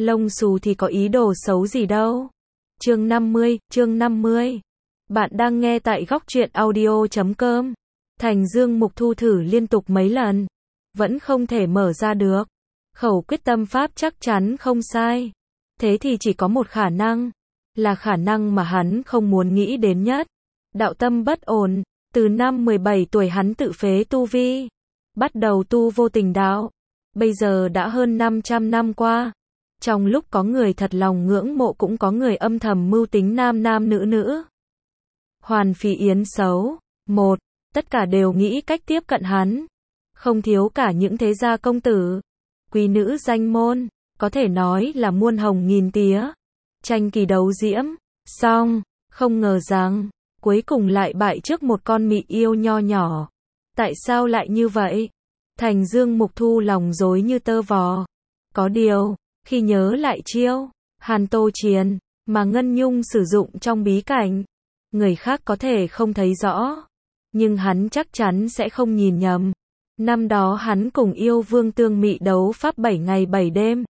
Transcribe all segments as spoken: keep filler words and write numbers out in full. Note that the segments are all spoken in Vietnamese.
Lông xù thì có ý đồ xấu gì đâu. Chương năm mươi, chương năm mươi. Bạn đang nghe tại góc truyện audio chấm com. Thành Dương Mục Thu thử liên tục mấy lần, vẫn không thể mở ra được. Khẩu quyết tâm pháp chắc chắn không sai. Thế thì chỉ có một khả năng, là khả năng mà hắn không muốn nghĩ đến nhất. Đạo tâm bất ổn, từ năm mười bảy tuổi hắn tự phế tu vi, bắt đầu tu vô tình đạo. Bây giờ đã hơn năm trăm năm qua. Trong lúc có người thật lòng ngưỡng mộ cũng có người âm thầm mưu tính nam nam nữ nữ. Hoàn Phi Yến xấu. Một, tất cả đều nghĩ cách tiếp cận hắn. Không thiếu cả những thế gia công tử, quý nữ danh môn, có thể nói là muôn hồng nghìn tía. Tranh kỳ đấu diễm, xong, không ngờ rằng, cuối cùng lại bại trước một con mị yêu nho nhỏ. Tại sao lại như vậy? Thành Dương Mục Thu lòng rối như tơ vò. Có điều, khi nhớ lại chiêu Hàn Tô Chiến mà Ngân Nhung sử dụng trong bí cảnh, người khác có thể không thấy rõ, nhưng hắn chắc chắn sẽ không nhìn nhầm. Năm đó hắn cùng yêu vương Tương Mị đấu pháp bảy ngày bảy đêm,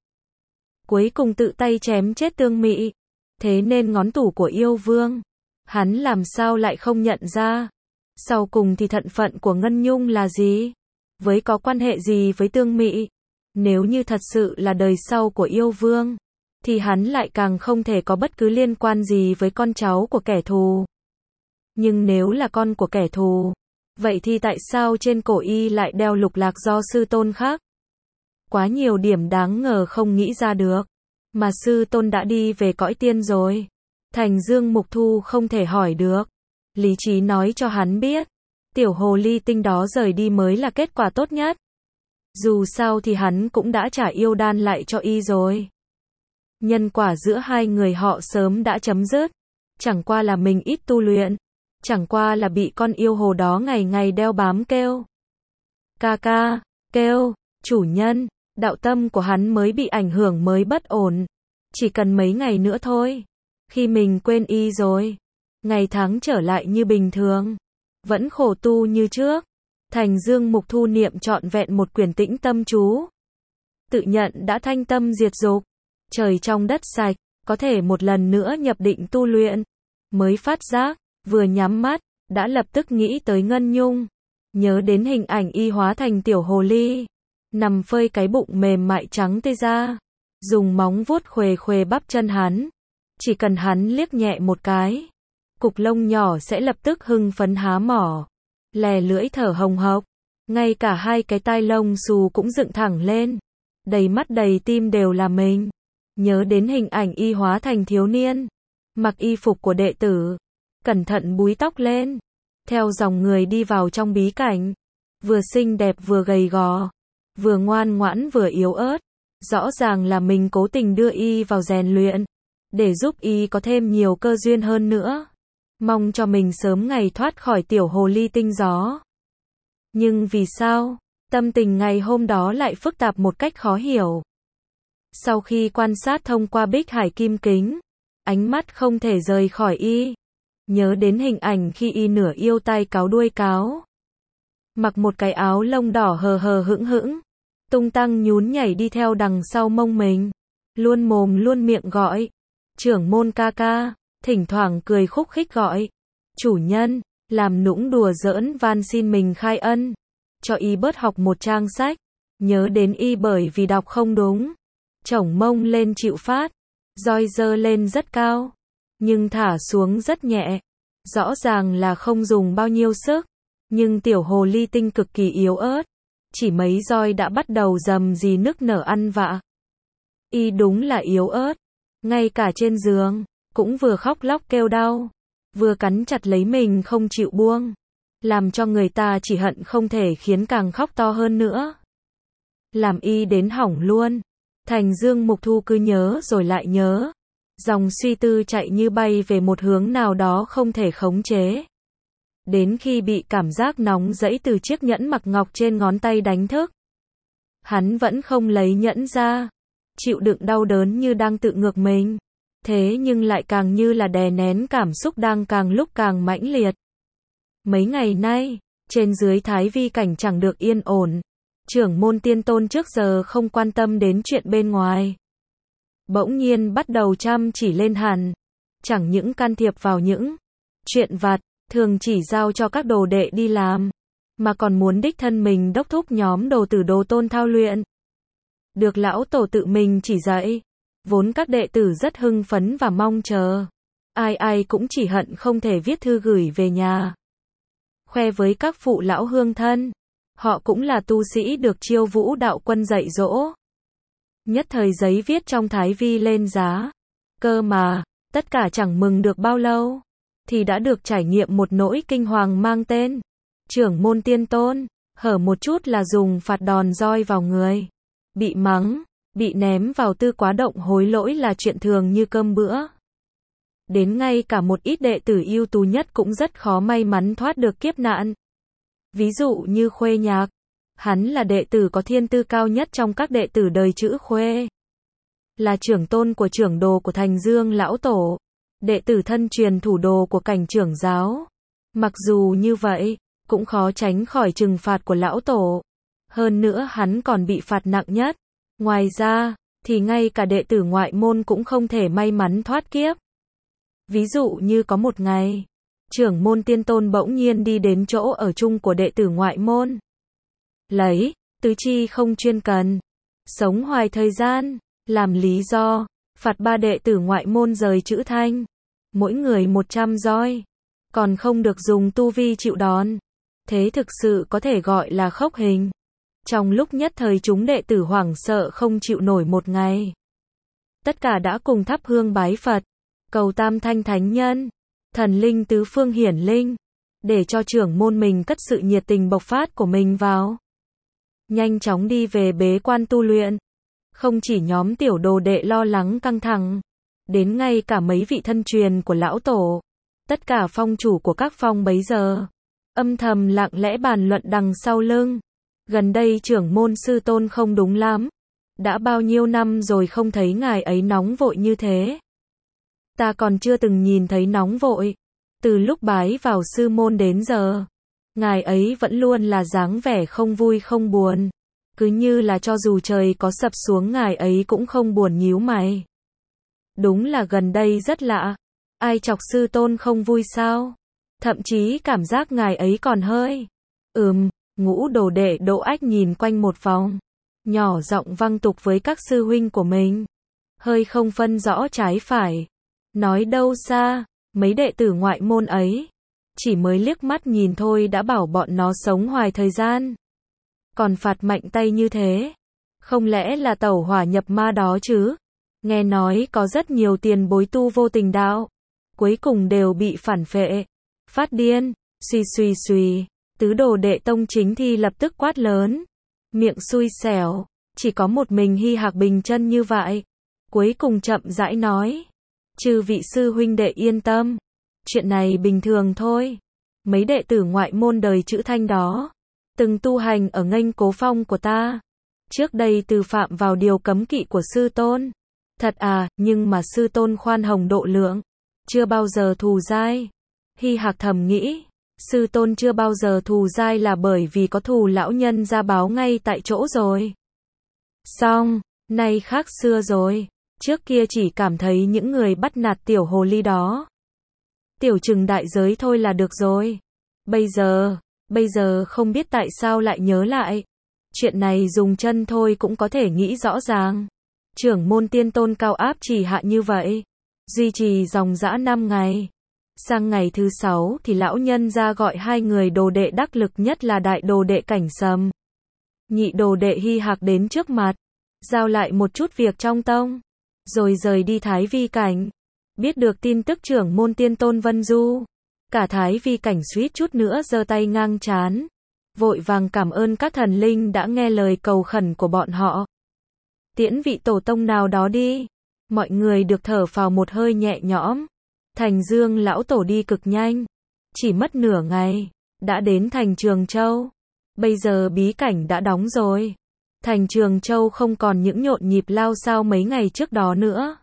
cuối cùng tự tay chém chết Tương Mị. Thế nên ngón tủ của yêu vương, hắn làm sao lại không nhận ra? Sau cùng thì thận phận của Ngân Nhung là gì? Với có quan hệ gì với Tương Mị? Nếu như thật sự là đời sau của yêu vương, thì hắn lại càng không thể có bất cứ liên quan gì với con cháu của kẻ thù. Nhưng nếu là con của kẻ thù, vậy thì tại sao trên cổ y lại đeo lục lạc do sư tôn khác? Quá nhiều điểm đáng ngờ không nghĩ ra được. Mà sư tôn đã đi về cõi tiên rồi. Thành Dương Mục Thu không thể hỏi được. Lý trí nói cho hắn biết, tiểu hồ ly tinh đó rời đi mới là kết quả tốt nhất. Dù sao thì hắn cũng đã trả yêu đan lại cho y rồi. Nhân quả giữa hai người họ sớm đã chấm dứt. Chẳng qua là mình ít tu luyện. Chẳng qua là bị con yêu hồ đó ngày ngày đeo bám kêu. Ca ca, kêu, chủ nhân, đạo tâm của hắn mới bị ảnh hưởng mới bất ổn. Chỉ cần mấy ngày nữa thôi. Khi mình quên y rồi, ngày tháng trở lại như bình thường. Vẫn khổ tu như trước. Thành Dương Mục Thu niệm trọn vẹn một quyển tĩnh tâm chú. Tự nhận đã thanh tâm diệt dục, trời trong đất sạch, có thể một lần nữa nhập định tu luyện. Mới phát giác, vừa nhắm mắt, đã lập tức nghĩ tới Ngân Nhung. Nhớ đến hình ảnh y hóa thành tiểu hồ ly, nằm phơi cái bụng mềm mại trắng tê ra, dùng móng vuốt khuề khuề bắp chân hắn. Chỉ cần hắn liếc nhẹ một cái, cục lông nhỏ sẽ lập tức hưng phấn há mỏ, lè lưỡi thở hồng hộc. Ngay cả hai cái tai lông xù cũng dựng thẳng lên, đầy mắt đầy tim đều là mình. Nhớ đến hình ảnh y hóa thành thiếu niên, mặc y phục của đệ tử, cẩn thận búi tóc lên, theo dòng người đi vào trong bí cảnh. Vừa xinh đẹp vừa gầy gò, vừa ngoan ngoãn vừa yếu ớt. Rõ ràng là mình cố tình đưa y vào rèn luyện, để giúp y có thêm nhiều cơ duyên hơn nữa. Mong cho mình sớm ngày thoát khỏi tiểu hồ ly tinh gió. Nhưng vì sao, tâm tình ngày hôm đó lại phức tạp một cách khó hiểu. Sau khi quan sát thông qua bích hải kim kính, ánh mắt không thể rời khỏi y. Nhớ đến hình ảnh khi y nửa yêu tai cáo đuôi cáo, mặc một cái áo lông đỏ hờ hờ hững hững, tung tăng nhún nhảy đi theo đằng sau mông mình. Luôn mồm luôn miệng gọi, trưởng môn ca ca, thỉnh thoảng cười khúc khích gọi, chủ nhân, làm nũng đùa giỡn van xin mình khai ân, cho y bớt học một trang sách. Nhớ đến y bởi vì đọc không đúng, chổng mông lên chịu phát, roi giơ lên rất cao, nhưng thả xuống rất nhẹ. Rõ ràng là không dùng bao nhiêu sức, nhưng tiểu hồ ly tinh cực kỳ yếu ớt, chỉ mấy roi đã bắt đầu rầm rì nức nở ăn vạ. Y đúng là yếu ớt, ngay cả trên giường, cũng vừa khóc lóc kêu đau, vừa cắn chặt lấy mình không chịu buông, làm cho người ta chỉ hận không thể khiến càng khóc to hơn nữa. Làm y đến hỏng luôn. Thành Dương Mục Thu cứ nhớ rồi lại nhớ, dòng suy tư chạy như bay về một hướng nào đó không thể khống chế. Đến khi bị cảm giác nóng rẫy từ chiếc nhẫn mặc ngọc trên ngón tay đánh thức, hắn vẫn không lấy nhẫn ra, chịu đựng đau đớn như đang tự ngược mình, thế nhưng lại càng như là đè nén cảm xúc đang càng lúc càng mãnh liệt. Mấy ngày nay, trên dưới Thái Vi cảnh chẳng được yên ổn, trưởng môn tiên tôn trước giờ không quan tâm đến chuyện bên ngoài. bỗng nhiên bắt đầu chăm chỉ lên hẳn. Chẳng những can thiệp vào những chuyện vặt, thường chỉ giao cho các đồ đệ đi làm, mà còn muốn đích thân mình đốc thúc nhóm đồ tử đồ tôn thao luyện. Được lão tổ tự mình chỉ dạy, vốn các đệ tử rất hưng phấn và mong chờ. Ai ai cũng chỉ hận không thể viết thư gửi về nhà, khoe với các phụ lão hương thân. Họ cũng là tu sĩ được Chiêu Vũ đạo quân dạy dỗ. Nhất thời giấy viết trong Thái Vi lên giá. Cơ mà, tất cả chẳng mừng được bao lâu, thì đã được trải nghiệm một nỗi kinh hoàng mang tên Trưởng môn tiên tôn. Hở một chút là dùng phạt đòn roi vào người. Bị mắng, bị ném vào tư quá động hối lỗi là chuyện thường như cơm bữa. Đến ngay cả một ít đệ tử ưu tú nhất cũng rất khó may mắn thoát được kiếp nạn. Ví dụ như Khuê Nhạc, hắn là đệ tử có thiên tư cao nhất trong các đệ tử đời chữ Khuê. Là trưởng tôn của trưởng đồ của Thành Dương lão tổ, đệ tử thân truyền thủ đồ của Cảnh trưởng giáo. Mặc dù như vậy, cũng khó tránh khỏi trừng phạt của lão tổ. Hơn nữa hắn còn bị phạt nặng nhất. Ngoài ra, thì ngay cả đệ tử ngoại môn cũng không thể may mắn thoát kiếp. Ví dụ như có một ngày, trưởng môn tiên tôn bỗng nhiên đi đến chỗ ở chung của đệ tử ngoại môn. Lấy, tứ chi không chuyên cần, sống hoài thời gian, làm lý do, phạt ba đệ tử ngoại môn rời chữ Thanh. Mỗi người một trăm roi, còn không được dùng tu vi chịu đòn. Thế thực sự có thể gọi là khốc hình. Trong lúc nhất thời chúng đệ tử hoảng sợ không chịu nổi một ngày. Tất cả đã cùng thắp hương bái Phật, cầu Tam Thanh Thánh Nhân, thần linh tứ phương hiển linh, để cho trưởng môn mình cất sự nhiệt tình bộc phát của mình vào. Nhanh chóng đi về bế quan tu luyện. Không chỉ nhóm tiểu đồ đệ lo lắng căng thẳng, đến ngay cả mấy vị thân truyền của lão tổ, tất cả phong chủ của các phong bấy giờ, âm thầm lặng lẽ bàn luận đằng sau lưng. Gần đây trưởng môn sư tôn không đúng lắm. Đã bao nhiêu năm rồi không thấy ngài ấy nóng vội như thế. Ta còn chưa từng nhìn thấy nóng vội. Từ lúc bái vào sư môn đến giờ, ngài ấy vẫn luôn là dáng vẻ không vui không buồn. Cứ như là cho dù trời có sập xuống ngài ấy cũng không buồn nhíu mày. Đúng là gần đây rất lạ. Ai chọc sư tôn không vui sao? Thậm chí cảm giác ngài ấy còn hơi. Ừm, ngũ đồ đệ Đỗ Ách nhìn quanh một vòng, nhỏ giọng văng tục với các sư huynh của mình. Hơi không phân rõ trái phải. Nói đâu xa, mấy đệ tử ngoại môn ấy, chỉ mới liếc mắt nhìn thôi đã bảo bọn nó sống hoài thời gian. Còn phạt mạnh tay như thế, không lẽ là tẩu hỏa nhập ma đó chứ? Nghe nói có rất nhiều tiền bối tu vô tình đạo, cuối cùng đều bị phản phệ, phát điên, suy suy suy. Tứ đồ đệ tông chính thi lập tức quát lớn, miệng xui xẻo, chỉ có một mình Hy Hạc bình chân như vậy. Cuối cùng chậm rãi nói, chư vị sư huynh đệ yên tâm, chuyện này bình thường thôi. Mấy đệ tử ngoại môn đời chữ Thanh đó, từng tu hành ở nghênh cố phong của ta, trước đây từ phạm vào điều cấm kỵ của sư tôn. Thật à, nhưng mà sư tôn khoan hồng độ lượng, chưa bao giờ thù dai. Hy Hạc thầm nghĩ, sư tôn chưa bao giờ thù dai là bởi vì có thù lão nhân ra báo ngay tại chỗ rồi. Xong, nay khác xưa rồi, trước kia chỉ cảm thấy những người bắt nạt tiểu hồ ly đó, tiểu chừng đại giới thôi là được rồi. Bây giờ, bây giờ không biết tại sao lại nhớ lại. Chuyện này dùng chân thôi cũng có thể nghĩ rõ ràng. Trưởng môn tiên tôn cao áp chỉ hạ như vậy, duy trì dòng dã năm ngày. Sang ngày thứ sáu thì lão nhân ra gọi hai người đồ đệ đắc lực nhất là đại đồ đệ Cảnh Sầm, nhị đồ đệ Hy Hạc đến trước mặt, giao lại một chút việc trong tông, rồi rời đi Thái Vi Cảnh. Biết được tin tức trưởng môn tiên tôn Vân Du, cả Thái Vi Cảnh suýt chút nữa giơ tay ngang trán, vội vàng cảm ơn các thần linh đã nghe lời cầu khẩn của bọn họ. Tiễn vị tổ tông nào đó đi, mọi người được thở phào một hơi nhẹ nhõm. Thành Dương lão tổ đi cực nhanh, chỉ mất nửa ngày, đã đến thành Trường Châu. Bây giờ bí cảnh đã đóng rồi. Thành Trường Châu không còn những nhộn nhịp lao xao mấy ngày trước đó nữa.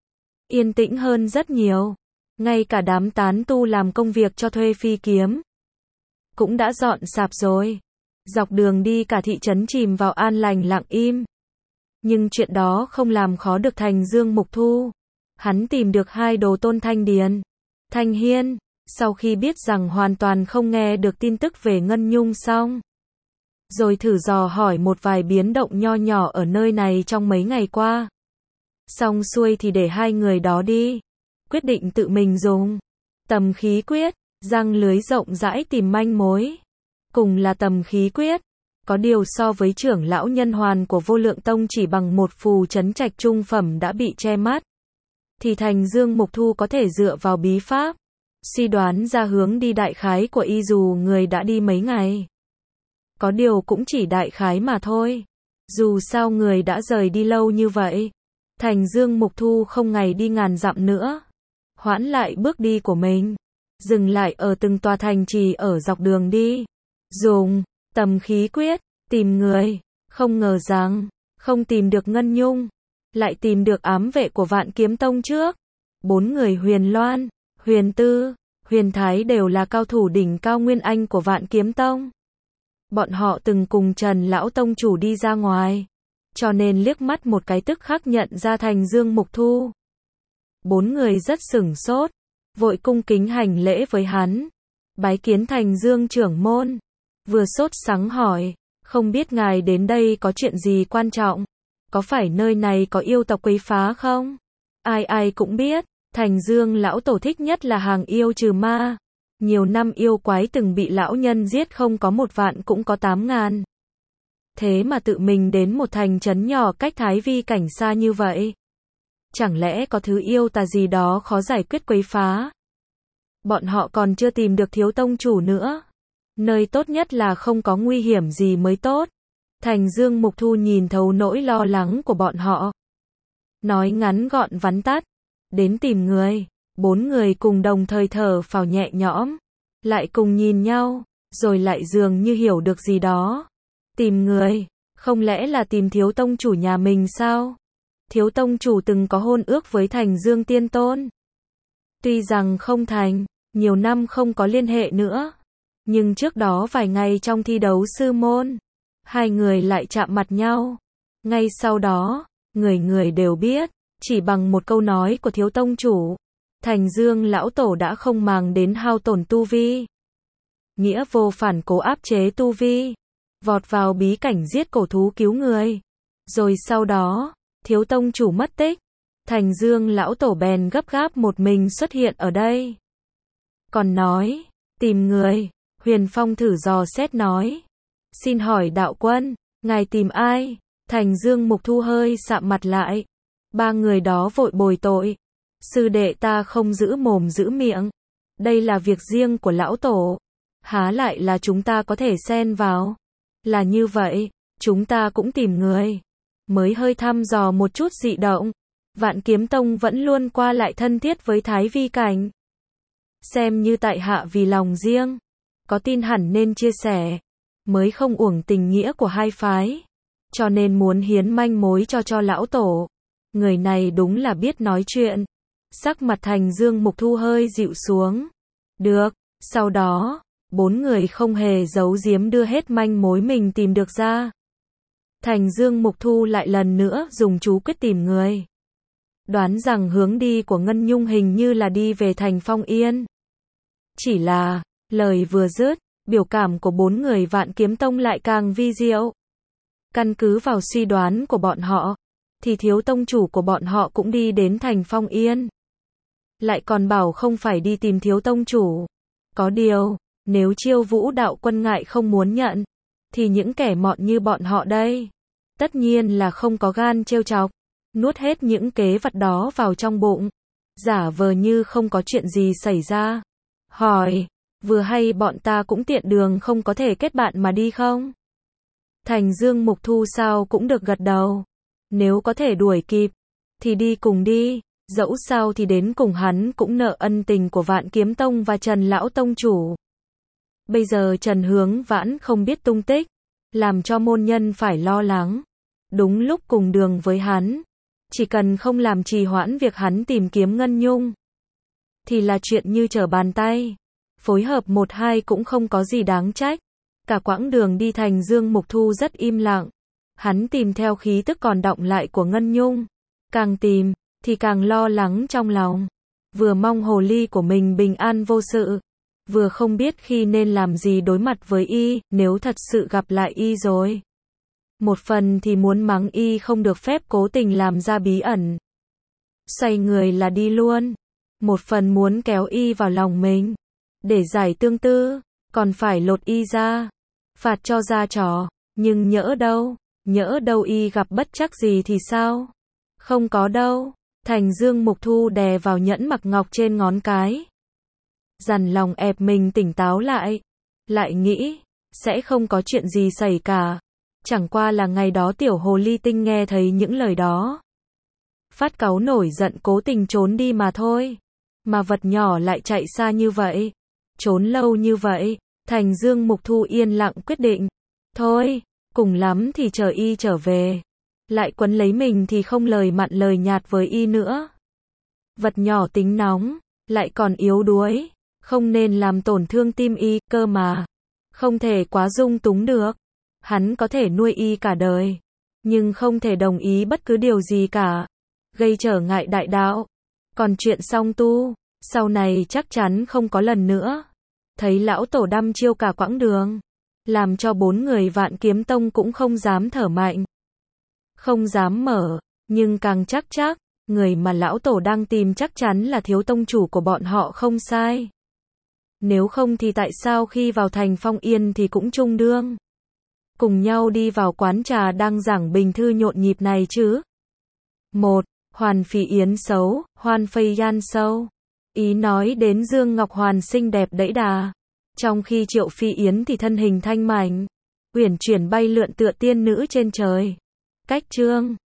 Yên tĩnh hơn rất nhiều. Ngay cả đám tán tu làm công việc cho thuê phi kiếm cũng đã dọn sạp rồi. Dọc đường đi cả thị trấn chìm vào an lành lặng im. Nhưng chuyện đó không làm khó được Thành Dương Mục Thu. Hắn tìm được hai đồ tôn Thanh Điền, Thanh Hiên, sau khi biết rằng hoàn toàn không nghe được tin tức về Ngân Nhung xong. Rồi thử dò hỏi một vài biến động nho nhỏ ở nơi này trong mấy ngày qua. Xong xuôi thì để hai người đó đi. Quyết định tự mình dùng tầm khí quyết, răng lưới rộng rãi tìm manh mối. Cùng là tầm khí quyết. Có điều so với trưởng lão nhân hoàn của Vô Lượng Tông chỉ bằng một phù trấn trạch trung phẩm đã bị che mắt. Thì Thành Dương Mục Thu có thể dựa vào bí pháp. Suy đoán ra hướng đi đại khái của y dù người đã đi mấy ngày. Có điều cũng chỉ đại khái mà thôi. Dù sao người đã rời đi lâu như vậy. Thành Dương Mục Thu không ngày đi ngàn dặm nữa. Hoãn lại bước đi của mình. Dừng lại ở từng tòa thành trì ở dọc đường đi. Dùng tầm khí quyết, tìm người. Không ngờ rằng, không tìm được Ngân Nhung. Lại tìm được ám vệ của Vạn Kiếm Tông trước. Bốn người Huyền Loan, Huyền Tư, Huyền Thái đều là cao thủ đỉnh cao nguyên anh của Vạn Kiếm Tông. Bọn họ từng cùng Trần Lão Tông chủ đi ra ngoài. Cho nên liếc mắt một cái tức khắc nhận ra Thành Dương Mục Thu. Bốn người rất sửng sốt. Vội cung kính hành lễ với hắn. Bái kiến Thành Dương trưởng môn. Vừa sốt sắng hỏi. Không biết ngài đến đây có chuyện gì quan trọng? Có phải nơi này có yêu tộc quấy phá không? Ai ai cũng biết. Thành Dương lão tổ thích nhất là hàng yêu trừ ma. Nhiều năm yêu quái từng bị lão nhân giết không có một vạn cũng có tám ngàn. Thế mà tự mình đến một thành trấn nhỏ cách Thái Vi cảnh xa như vậy. Chẳng lẽ có thứ yêu tà gì đó khó giải quyết quấy phá? Bọn họ còn chưa tìm được thiếu tông chủ nữa. Nơi tốt nhất là không có nguy hiểm gì mới tốt. Thành Dương Mục Thu nhìn thấu nỗi lo lắng của bọn họ. Nói ngắn gọn vắn tắt. Đến tìm người. Bốn người cùng đồng thời thở phào nhẹ nhõm. Lại cùng nhìn nhau. Rồi lại dường như hiểu được gì đó. Tìm người. Không lẽ là tìm thiếu tông chủ nhà mình sao? Thiếu tông chủ từng có hôn ước với Thành Dương Tiên Tôn. Tuy rằng không thành. Nhiều năm không có liên hệ nữa. Nhưng trước đó vài ngày trong thi đấu sư môn. Hai người lại chạm mặt nhau. Ngay sau đó. Người người đều biết. Chỉ bằng một câu nói của thiếu tông chủ. Thành Dương lão tổ đã không màng đến hao tổn tu vi. Nghĩa vô phản cố áp chế tu vi. Vọt vào bí cảnh giết cổ thú cứu người. Rồi sau đó, thiếu tông chủ mất tích. Thành Dương lão tổ bèn gấp gáp một mình xuất hiện ở đây. Còn nói, tìm người. Huyền Phong thử dò xét nói. Xin hỏi đạo quân, ngài tìm ai? Thành Dương Mục Thu hơi sạm mặt lại. Ba người đó vội bồi tội. Sư đệ ta không giữ mồm giữ miệng. Đây là việc riêng của lão tổ. Há lại là chúng ta có thể xen vào. Là như vậy, chúng ta cũng tìm người. Mới hơi thăm dò một chút dị động. Vạn Kiếm Tông vẫn luôn qua lại thân thiết với Thái Vi cảnh. Xem như tại hạ vì lòng riêng. Có tin hẳn nên chia sẻ. Mới không uổng tình nghĩa của hai phái. Cho nên muốn hiến manh mối cho cho lão tổ. Người này đúng là biết nói chuyện. Sắc mặt Thành Dương Mục Thu hơi dịu xuống. Được, sau đó, bốn người không hề giấu giếm đưa hết manh mối mình tìm được ra. Thành Dương Mục Thu lại lần nữa dùng chú quyết tìm người. Đoán rằng hướng đi của Ngân Nhung hình như là đi về thành Phong Yên. Chỉ là, lời vừa dứt, biểu cảm của bốn người Vạn Kiếm Tông lại càng vi diệu. Căn cứ vào suy đoán của bọn họ, thì thiếu tông chủ của bọn họ cũng đi đến thành Phong Yên. Lại còn bảo không phải đi tìm thiếu tông chủ. Có điều, nếu Chiêu Vũ đạo quân ngại không muốn nhận, thì những kẻ mọn như bọn họ đây, tất nhiên là không có gan trêu chọc, nuốt hết những kế vật đó vào trong bụng, giả vờ như không có chuyện gì xảy ra. Hỏi, vừa hay bọn ta cũng tiện đường không có thể kết bạn mà đi không? Thành Dương Mục Thu sao cũng được gật đầu. Nếu có thể đuổi kịp, thì đi cùng đi, dẫu sao thì đến cùng hắn cũng nợ ân tình của Vạn Kiếm Tông và Trần Lão Tông chủ. Bây giờ Trần Hướng Vãn không biết tung tích, làm cho môn nhân phải lo lắng. Đúng lúc cùng đường với hắn, chỉ cần không làm trì hoãn việc hắn tìm kiếm Ngân Nhung, thì là chuyện như trở bàn tay. Phối hợp một hai cũng không có gì đáng trách. Cả quãng đường đi Thành Dương Mục Thu rất im lặng. Hắn tìm theo khí tức còn đọng lại của Ngân Nhung. Càng tìm, thì càng lo lắng trong lòng. Vừa mong hồ ly của mình bình an vô sự, vừa không biết khi nên làm gì đối mặt với y, nếu thật sự gặp lại y rồi. Một phần thì muốn mắng y không được phép cố tình làm ra bí ẩn. Xoay người là đi luôn. Một phần muốn kéo y vào lòng mình. Để giải tương tư, còn phải lột y ra. Phạt cho ra trò. Nhưng nhỡ đâu, nhỡ đâu y gặp bất trắc gì thì sao? Không có đâu. Thành Dương Mục Thu đè vào nhẫn mặc ngọc trên ngón cái. Dằn lòng ép mình tỉnh táo lại. Lại nghĩ, sẽ không có chuyện gì xảy cả. Chẳng qua là ngày đó tiểu hồ ly tinh nghe thấy những lời đó. Phát cáu nổi giận cố tình trốn đi mà thôi. Mà vật nhỏ lại chạy xa như vậy. Trốn lâu như vậy. Thành Dương Mục Thu yên lặng quyết định. Thôi, cùng lắm thì chờ y trở về. Lại quấn lấy mình thì không lời mặn lời nhạt với y nữa. Vật nhỏ tính nóng, lại còn yếu đuối. Không nên làm tổn thương tim y, cơ mà. Không thể quá dung túng được. Hắn có thể nuôi y cả đời. Nhưng không thể đồng ý bất cứ điều gì cả. Gây trở ngại đại đạo. Còn chuyện song tu, sau này chắc chắn không có lần nữa. Thấy lão tổ đăm chiêu cả quãng đường. Làm cho bốn người Vạn Kiếm Tông cũng không dám thở mạnh. Không dám mở, nhưng càng chắc chắc, người mà lão tổ đang tìm chắc chắn là thiếu tông chủ của bọn họ không sai. Nếu không thì tại sao khi vào thành Phong Yên thì cũng chung đương. Cùng nhau đi vào quán trà đang giảng bình thư nhộn nhịp này chứ. Một, Hoàn Phỉ Yến xấu, Hoàn Phây Yan sâu. Ý nói đến Dương Ngọc Hoàn xinh đẹp đẫy đà. Trong khi Triệu Phi Yến thì thân hình thanh mảnh, uyển chuyển bay lượn tựa tiên nữ trên trời. Cách chương